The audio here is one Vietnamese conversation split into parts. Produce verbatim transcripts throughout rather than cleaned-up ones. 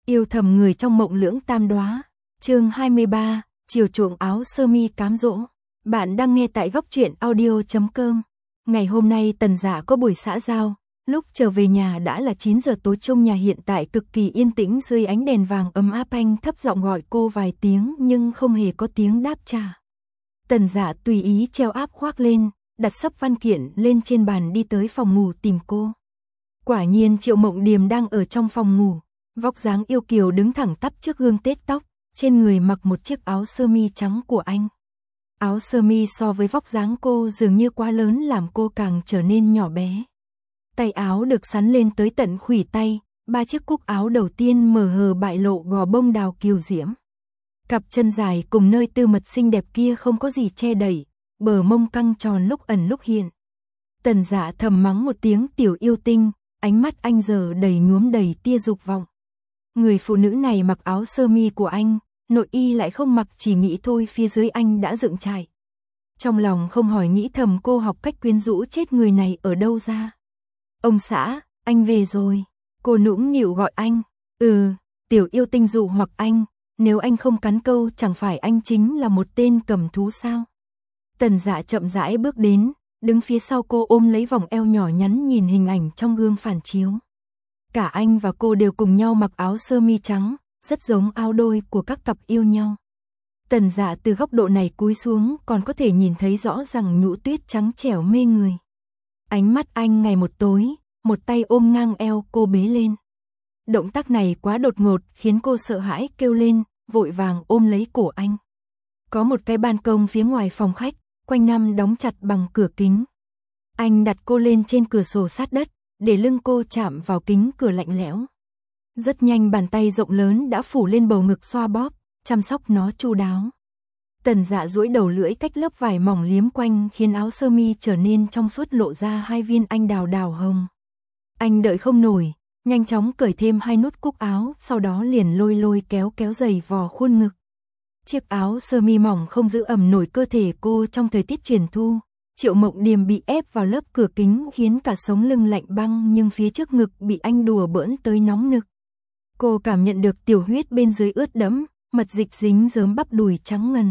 Yêu thầm người trong mộng lưỡng tam đóa. Chương hai mươi ba, chiều chuộng áo sơ mi cám dỗ. Bạn đang nghe tại góc truyện audio chấm com. Ngày hôm nay Tần Dạ có buổi xã giao, lúc trở về nhà đã là chín giờ tối. Trong nhà hiện tại cực kỳ yên tĩnh dưới ánh đèn vàng ấm áp. Anh thấp giọng gọi cô vài tiếng nhưng không hề có tiếng đáp trả. Tần Dạ tùy ý treo áp khoác lên, đặt sấp văn kiện lên trên bàn đi tới phòng ngủ tìm cô. Quả nhiên Triệu Mộng Điềm đang ở trong phòng ngủ, vóc dáng yêu kiều đứng thẳng tắp trước gương tết tóc, trên người mặc một chiếc áo sơ mi trắng của anh. Áo sơ mi so với vóc dáng cô dường như quá lớn làm cô càng trở nên nhỏ bé. Tay áo được sắn lên tới tận khuỷu tay, ba chiếc cúc áo đầu tiên mờ hờ bại lộ gò bông đào kiều diễm. Cặp chân dài cùng nơi tư mật xinh đẹp kia không có gì che đậy, bờ mông căng tròn lúc ẩn lúc hiện. Tần Dạ thầm mắng một tiếng tiểu yêu tinh, ánh mắt anh giờ đầy nhuốm đầy tia dục vọng. Người phụ nữ này mặc áo sơ mi của anh, nội y lại không mặc, chỉ nghĩ thôi phía dưới anh đã dựng trại. Trong lòng không hỏi nghĩ thầm cô học cách quyến rũ chết người này ở đâu ra. Ông xã, anh về rồi. Cô nũng nịu gọi anh. Ừ, tiểu yêu tinh dụ hoặc anh, nếu anh không cắn câu chẳng phải anh chính là một tên cầm thú sao. Tần Dạ chậm rãi bước đến, đứng phía sau cô ôm lấy vòng eo nhỏ nhắn nhìn hình ảnh trong gương phản chiếu. Cả anh và cô đều cùng nhau mặc áo sơ mi trắng, rất giống áo đôi của các cặp yêu nhau. Tần Dạ từ góc độ này cúi xuống còn có thể nhìn thấy rõ ràng nhũ tuyết trắng trẻo mê người. Ánh mắt anh ngày một tối, một tay ôm ngang eo cô bế lên. Động tác này quá đột ngột khiến cô sợ hãi kêu lên, vội vàng ôm lấy cổ anh. Có một cái ban công phía ngoài phòng khách, quanh năm đóng chặt bằng cửa kính. Anh đặt cô lên trên cửa sổ sát đất, để lưng cô chạm vào kính cửa lạnh lẽo. Rất nhanh bàn tay rộng lớn đã phủ lên bầu ngực xoa bóp, chăm sóc nó chu đáo. Tần Dạ duỗi đầu lưỡi cách lớp vải mỏng liếm quanh khiến áo sơ mi trở nên trong suốt, lộ ra hai viên anh đào đào hồng. Anh đợi không nổi, nhanh chóng cởi thêm hai nút cúc áo, sau đó liền lôi lôi kéo kéo giày vò khuôn ngực. Chiếc áo sơ mi mỏng không giữ ẩm nổi cơ thể cô trong thời tiết chuyển thu. Triệu Mộng Điềm bị ép vào lớp cửa kính khiến cả sống lưng lạnh băng, nhưng phía trước ngực bị anh đùa bỡn tới nóng nực. Cô cảm nhận được tiểu huyết bên dưới ướt đẫm, mật dịch dính dớm bắp đùi trắng ngần.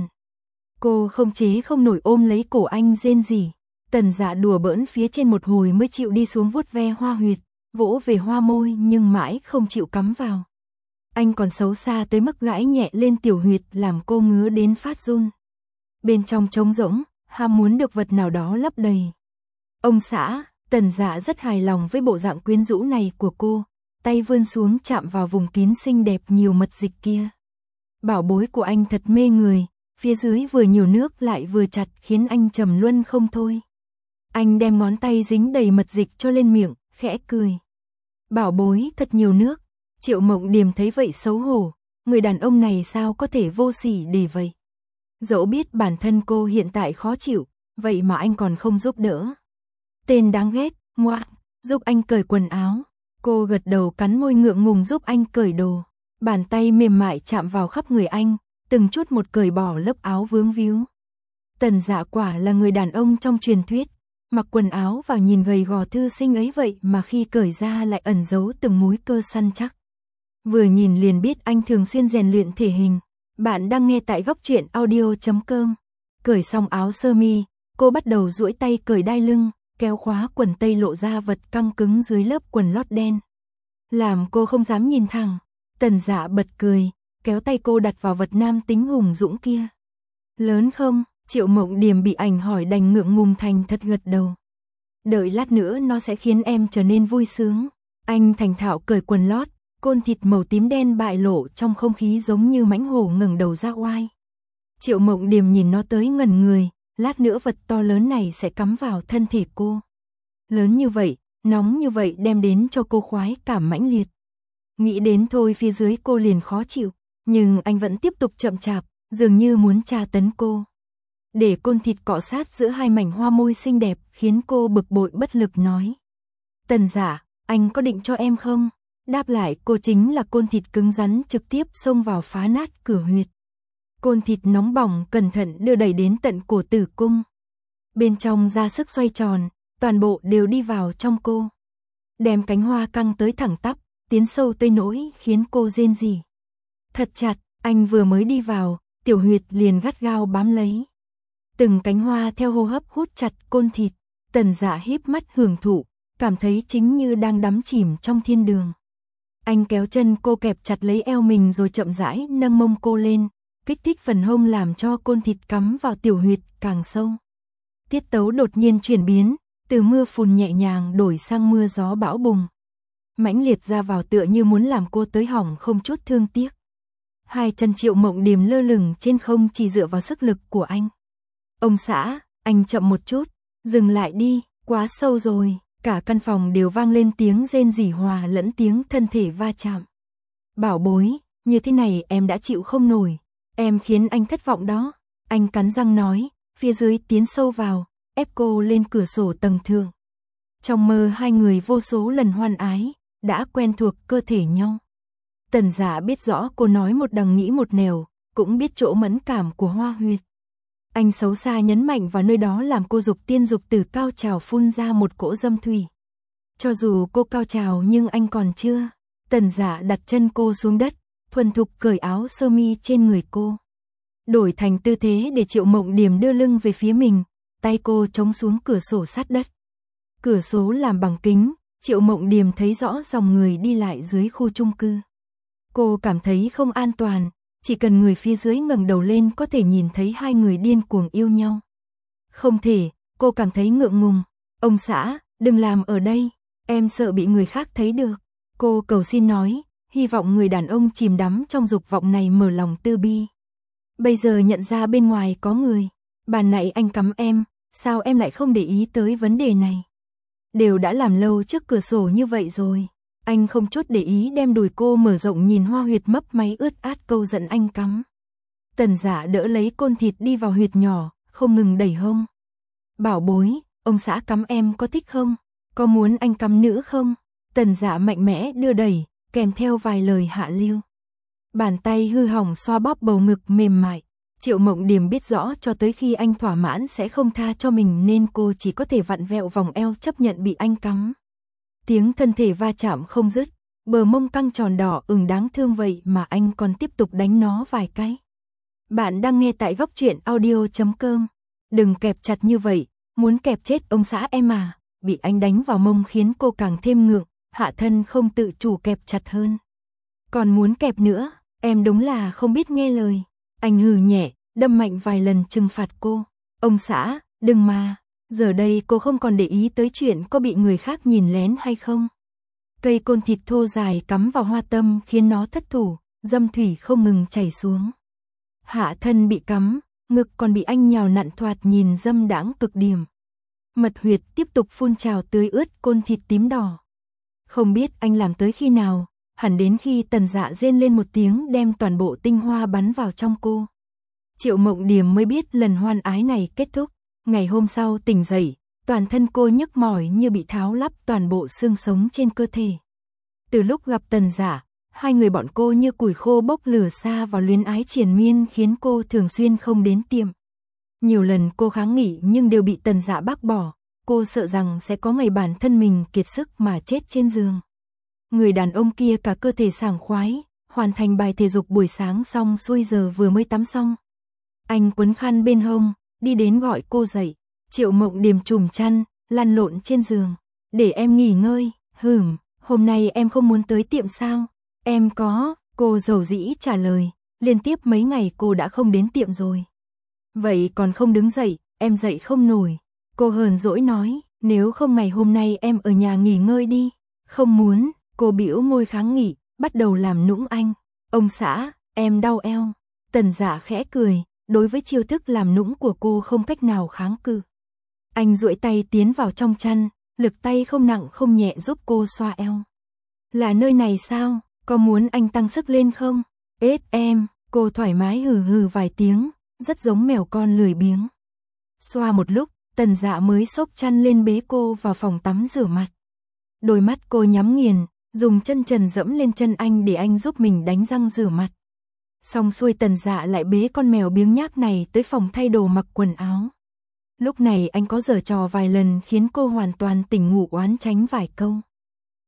Cô không chế không nổi ôm lấy cổ anh rên rỉ. Tần Dạ đùa bỡn phía trên một hồi mới chịu đi xuống vuốt ve hoa huyệt, vỗ về hoa môi nhưng mãi không chịu cắm vào. Anh còn xấu xa tới mức gãi nhẹ lên tiểu huyệt làm cô ngứa đến phát run. Bên trong trống rỗng, ham muốn được vật nào đó lấp đầy. Ông xã, Tần Dạ rất hài lòng với bộ dạng quyến rũ này của cô, tay vươn xuống chạm vào vùng kín xinh đẹp nhiều mật dịch kia. Bảo bối của anh thật mê người, phía dưới vừa nhiều nước lại vừa chặt khiến anh trầm luân không thôi. Anh đem ngón tay dính đầy mật dịch cho lên miệng, khẽ cười. Bảo bối thật nhiều nước. Triệu Mộng Điềm thấy vậy xấu hổ, người đàn ông này sao có thể vô sỉ để vậy. Dẫu biết bản thân cô hiện tại khó chịu, vậy mà anh còn không giúp đỡ. Tên đáng ghét, ngoạ, giúp anh cởi quần áo. Cô gật đầu cắn môi ngượng ngùng giúp anh cởi đồ. Bàn tay mềm mại chạm vào khắp người anh, từng chút một cởi bỏ lớp áo vướng víu. Tần Dạ quả là người đàn ông trong truyền thuyết, mặc quần áo vào nhìn gầy gò thư sinh ấy vậy mà khi cởi ra lại ẩn giấu từng múi cơ săn chắc. Vừa nhìn liền biết anh thường xuyên rèn luyện thể hình. Bạn đang nghe tại góc truyện audio chấm com. Cởi xong áo sơ mi, cô bắt đầu duỗi tay cởi đai lưng, kéo khóa quần tây lộ ra vật căng cứng dưới lớp quần lót đen. Làm cô không dám nhìn thẳng. Tần Dạ bật cười, kéo tay cô đặt vào vật nam tính hùng dũng kia. Lớn không? Triệu Mộng Điềm bị ảnh hỏi đành ngượng ngùng thành thật gật đầu. Đợi lát nữa nó sẽ khiến em trở nên vui sướng. Anh thành thạo cởi quần lót, côn thịt màu tím đen bại lộ trong không khí giống như mãnh hổ ngẩng đầu ra oai. Triệu Mộng Điềm nhìn nó tới ngẩn người, lát nữa vật to lớn này sẽ cắm vào thân thể cô. Lớn như vậy, nóng như vậy đem đến cho cô khoái cảm mãnh liệt. Nghĩ đến thôi phía dưới cô liền khó chịu, nhưng anh vẫn tiếp tục chậm chạp, dường như muốn tra tấn cô. Để côn thịt cọ sát giữa hai mảnh hoa môi xinh đẹp khiến cô bực bội bất lực nói. Tần Dạ, anh có định cho em không? Đáp lại cô chính là côn thịt cứng rắn trực tiếp xông vào phá nát cửa huyệt. Côn thịt nóng bỏng cẩn thận đưa đẩy đến tận cổ tử cung. Bên trong ra sức xoay tròn, toàn bộ đều đi vào trong cô. Đem cánh hoa căng tới thẳng tắp, tiến sâu tới nỗi khiến cô rên rỉ. Thật chặt, anh vừa mới đi vào, Tiểu Huyệt liền gắt gao bám lấy. Từng cánh hoa theo hô hấp hút chặt côn thịt, Tần Dạ híp mắt hưởng thụ, cảm thấy chính như đang đắm chìm trong thiên đường. Anh kéo chân cô kẹp chặt lấy eo mình rồi chậm rãi nâng mông cô lên, kích thích phần hông làm cho côn thịt cắm vào Tiểu Huyệt càng sâu. Tiết tấu đột nhiên chuyển biến, từ mưa phùn nhẹ nhàng đổi sang mưa gió bão bùng. Mãnh liệt ra vào tựa như muốn làm cô tới hỏng không chút thương tiếc. Hai chân Triệu Mộng Điềm lơ lửng trên không chỉ dựa vào sức lực của anh. Ông xã, anh chậm một chút, dừng lại đi, quá sâu rồi. Cả căn phòng đều vang lên tiếng rên rỉ hòa lẫn tiếng thân thể va chạm. Bảo bối, như thế này em đã chịu không nổi. Em khiến anh thất vọng đó. Anh cắn răng nói, phía dưới tiến sâu vào, ép cô lên cửa sổ tầng thượng. Trong mơ hai người vô số lần hoan ái, đã quen thuộc cơ thể nhau. Tần Dạ biết rõ cô nói một đằng nghĩ một nẻo, cũng biết chỗ mẫn cảm của Hoa Huyệt. Anh xấu xa nhấn mạnh vào nơi đó làm cô dục tiên dục tử cao trào phun ra một cỗ dâm thủy. Cho dù cô cao trào nhưng anh còn chưa. Tần Dạ đặt chân cô xuống đất, thuần thục cởi áo sơ mi trên người cô. Đổi thành tư thế để Triệu Mộng Điềm đưa lưng về phía mình, tay cô chống xuống cửa sổ sát đất. Cửa sổ làm bằng kính, Triệu Mộng Điềm thấy rõ dòng người đi lại dưới khu chung cư. Cô cảm thấy không an toàn, chỉ cần người phía dưới ngẩng đầu lên có thể nhìn thấy hai người điên cuồng yêu nhau. Không thể, cô cảm thấy ngượng ngùng. Ông xã, đừng làm ở đây, em sợ bị người khác thấy được. Cô cầu xin nói, hy vọng người đàn ông chìm đắm trong dục vọng này mở lòng từ bi. Bây giờ nhận ra bên ngoài có người, bàn nãy anh cắm em, sao em lại không để ý tới vấn đề này? Đều đã làm lâu trước cửa sổ như vậy rồi. Anh không chút để ý đem đùi cô mở rộng nhìn Hoa Huyệt mấp máy ướt át câu giận anh cắm. Tần Dạ đỡ lấy côn thịt đi vào huyệt nhỏ, không ngừng đẩy hông. Bảo bối, ông xã cắm em có thích không? Có muốn anh cắm nữa không? Tần Dạ mạnh mẽ đưa đẩy, kèm theo vài lời hạ lưu. Bàn tay hư hỏng xoa bóp bầu ngực mềm mại. Triệu Mộng Điềm biết rõ cho tới khi anh thỏa mãn sẽ không tha cho mình nên cô chỉ có thể vặn vẹo vòng eo chấp nhận bị anh cắm. Tiếng thân thể va chạm không dứt, bờ mông căng tròn đỏ ửng đáng thương vậy mà anh còn tiếp tục đánh nó vài cái. Bạn đang nghe tại góc truyện audio chấm com. Đừng kẹp chặt như vậy, muốn kẹp chết ông xã em à. Bị anh đánh vào mông khiến cô càng thêm ngượng, hạ thân không tự chủ kẹp chặt hơn. Còn muốn kẹp nữa, em đúng là không biết nghe lời. Anh hừ nhẹ, đâm mạnh vài lần trừng phạt cô. Ông xã, đừng mà. Giờ đây cô không còn để ý tới chuyện có bị người khác nhìn lén hay không. Cây côn thịt thô dài cắm vào hoa tâm khiến nó thất thủ, dâm thủy không ngừng chảy xuống. Hạ thân bị cắm, ngực còn bị anh nhào nặn thoạt nhìn dâm đãng cực điểm. Mật huyệt tiếp tục phun trào tưới ướt côn thịt tím đỏ. Không biết anh làm tới khi nào, hẳn đến khi Tần Dạ rên lên một tiếng đem toàn bộ tinh hoa bắn vào trong cô. Triệu Mộng Điềm mới biết lần hoan ái này kết thúc. Ngày hôm sau tỉnh dậy, toàn thân cô nhức mỏi như bị tháo lắp toàn bộ xương sống trên cơ thể. Từ lúc gặp Tần Dạ, hai người bọn cô như củi khô bốc lửa xa vào luyến ái triền miên khiến cô thường xuyên không đến tiệm. Nhiều lần cô kháng nghị nhưng đều bị Tần Dạ bác bỏ, cô sợ rằng sẽ có ngày bản thân mình kiệt sức mà chết trên giường. Người đàn ông kia cả cơ thể sảng khoái, hoàn thành bài thể dục buổi sáng xong xuôi giờ vừa mới tắm xong. Anh quấn khăn bên hông, đi đến gọi cô dậy. Triệu Mộng Điềm trùm chăn, lăn lộn trên giường. Để em nghỉ ngơi. Hừm, hôm nay em không muốn tới tiệm sao? Em có, cô dầu dĩ trả lời. Liên tiếp mấy ngày cô đã không đến tiệm rồi. Vậy còn không đứng dậy, em dậy không nổi. Cô hờn dỗi nói, nếu không ngày hôm nay em ở nhà nghỉ ngơi đi. Không muốn, cô bĩu môi kháng nghị, bắt đầu làm nũng anh. Ông xã, em đau eo. Tần Dạ khẽ cười. Đối với chiêu thức làm nũng của cô không cách nào kháng cự. Anh duỗi tay tiến vào trong chăn, lực tay không nặng không nhẹ giúp cô xoa eo. Là nơi này sao? Có muốn anh tăng sức lên không? Ết em, cô thoải mái hừ hừ vài tiếng, rất giống mèo con lười biếng. Xoa một lúc, Tần Dạ mới xốc chăn lên bế cô vào phòng tắm rửa mặt. Đôi mắt cô nhắm nghiền, dùng chân trần dẫm lên chân anh để anh giúp mình đánh răng rửa mặt. Xong xuôi Tần Dạ lại bế con mèo biếng nhác này tới phòng thay đồ mặc quần áo. Lúc này anh có giở trò vài lần khiến cô hoàn toàn tỉnh ngủ oán tránh vài câu.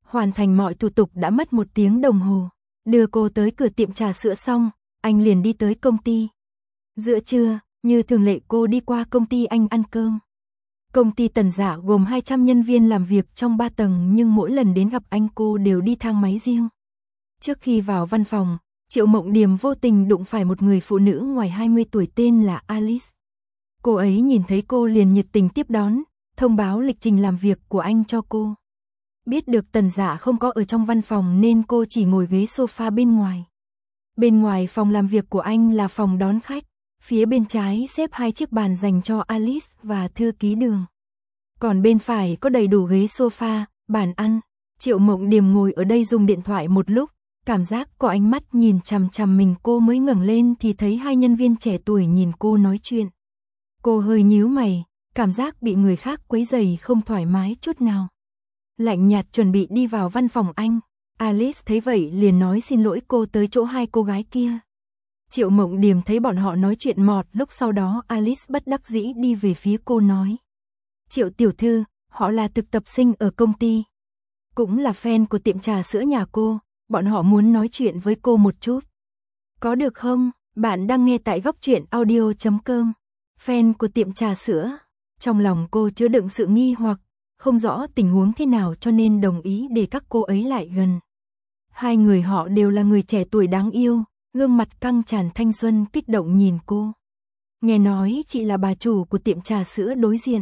Hoàn thành mọi thủ tục đã mất một tiếng đồng hồ. Đưa cô tới cửa tiệm trà sữa xong, anh liền đi tới công ty. Giữa trưa, như thường lệ cô đi qua công ty anh ăn cơm. Công ty Tần Dạ gồm hai trăm nhân viên làm việc trong ba tầng, nhưng mỗi lần đến gặp anh cô đều đi thang máy riêng. Trước khi vào văn phòng, Triệu Mộng Điềm vô tình đụng phải một người phụ nữ ngoài hai mươi tuổi tên là Alice. Cô ấy nhìn thấy cô liền nhiệt tình tiếp đón, thông báo lịch trình làm việc của anh cho cô. Biết được Tần Dạ không có ở trong văn phòng nên cô chỉ ngồi ghế sofa bên ngoài. Bên ngoài phòng làm việc của anh là phòng đón khách, phía bên trái xếp hai chiếc bàn dành cho Alice và thư ký Đường. Còn bên phải có đầy đủ ghế sofa, bàn ăn. Triệu Mộng Điềm ngồi ở đây dùng điện thoại một lúc, cảm giác có ánh mắt nhìn chằm chằm mình, cô mới ngẩng lên thì thấy hai nhân viên trẻ tuổi nhìn cô nói chuyện. Cô hơi nhíu mày, cảm giác bị người khác quấy rầy không thoải mái chút nào. Lạnh nhạt chuẩn bị đi vào văn phòng anh. Alice thấy vậy liền nói xin lỗi cô tới chỗ hai cô gái kia. Triệu Mộng Điềm thấy bọn họ nói chuyện mọt, lúc sau đó Alice bất đắc dĩ đi về phía cô nói. Triệu tiểu thư, họ là thực tập sinh ở công ty. Cũng là fan của tiệm trà sữa nhà cô, bọn họ muốn nói chuyện với cô một chút. Có được không? Bạn đang nghe tại góc truyện audio chấm com. Fan của tiệm trà sữa. Trong lòng cô chứa đựng sự nghi hoặc, không rõ tình huống thế nào cho nên đồng ý để các cô ấy lại gần. Hai người họ đều là người trẻ tuổi đáng yêu, gương mặt căng tràn thanh xuân kích động nhìn cô. Nghe nói chị là bà chủ của tiệm trà sữa đối diện.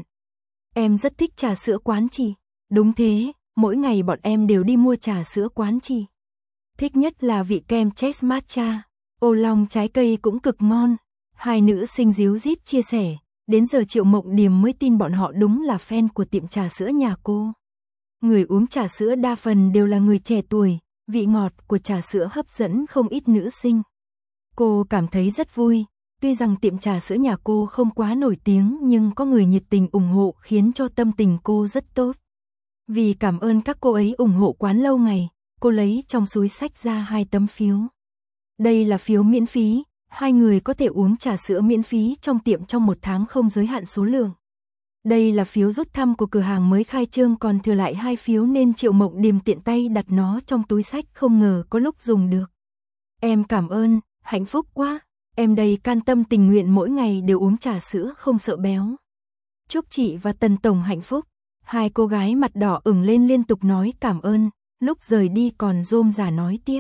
Em rất thích trà sữa quán chị. Đúng thế, mỗi ngày bọn em đều đi mua trà sữa quán chị. Thích nhất là vị kem Chess Matcha, ô long trái cây cũng cực ngon. Hai nữ sinh díu dít chia sẻ, đến giờ Triệu Mộng Điềm mới tin bọn họ đúng là fan của tiệm trà sữa nhà cô. Người uống trà sữa đa phần đều là người trẻ tuổi, vị ngọt của trà sữa hấp dẫn không ít nữ sinh. Cô cảm thấy rất vui, tuy rằng tiệm trà sữa nhà cô không quá nổi tiếng nhưng có người nhiệt tình ủng hộ khiến cho tâm tình cô rất tốt. Vì cảm ơn các cô ấy ủng hộ quán lâu ngày, cô lấy trong túi xách ra hai tấm phiếu. Đây là phiếu miễn phí, hai người có thể uống trà sữa miễn phí trong tiệm trong một tháng không giới hạn số lượng. Đây là phiếu rút thăm của cửa hàng mới khai trương, còn thừa lại hai phiếu nên Triệu Mộng Điềm tiện tay đặt nó trong túi xách, không ngờ có lúc dùng được. Em cảm ơn, hạnh phúc quá, em đây can tâm tình nguyện mỗi ngày đều uống trà sữa không sợ béo. Chúc chị và Tần tổng hạnh phúc. Hai cô gái mặt đỏ ửng lên liên tục nói cảm ơn, lúc rời đi còn rôm rả nói tiếp.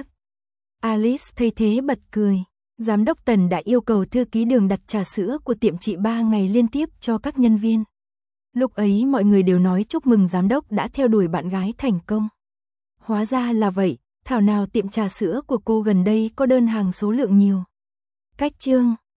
Alice thấy thế bật cười. Giám đốc Tần đã yêu cầu thư ký Đường đặt trà sữa của tiệm chị ba ngày liên tiếp cho các nhân viên. Lúc ấy mọi người đều nói chúc mừng giám đốc đã theo đuổi bạn gái thành công. Hóa ra là vậy, thảo nào tiệm trà sữa của cô gần đây có đơn hàng số lượng nhiều. Cách chương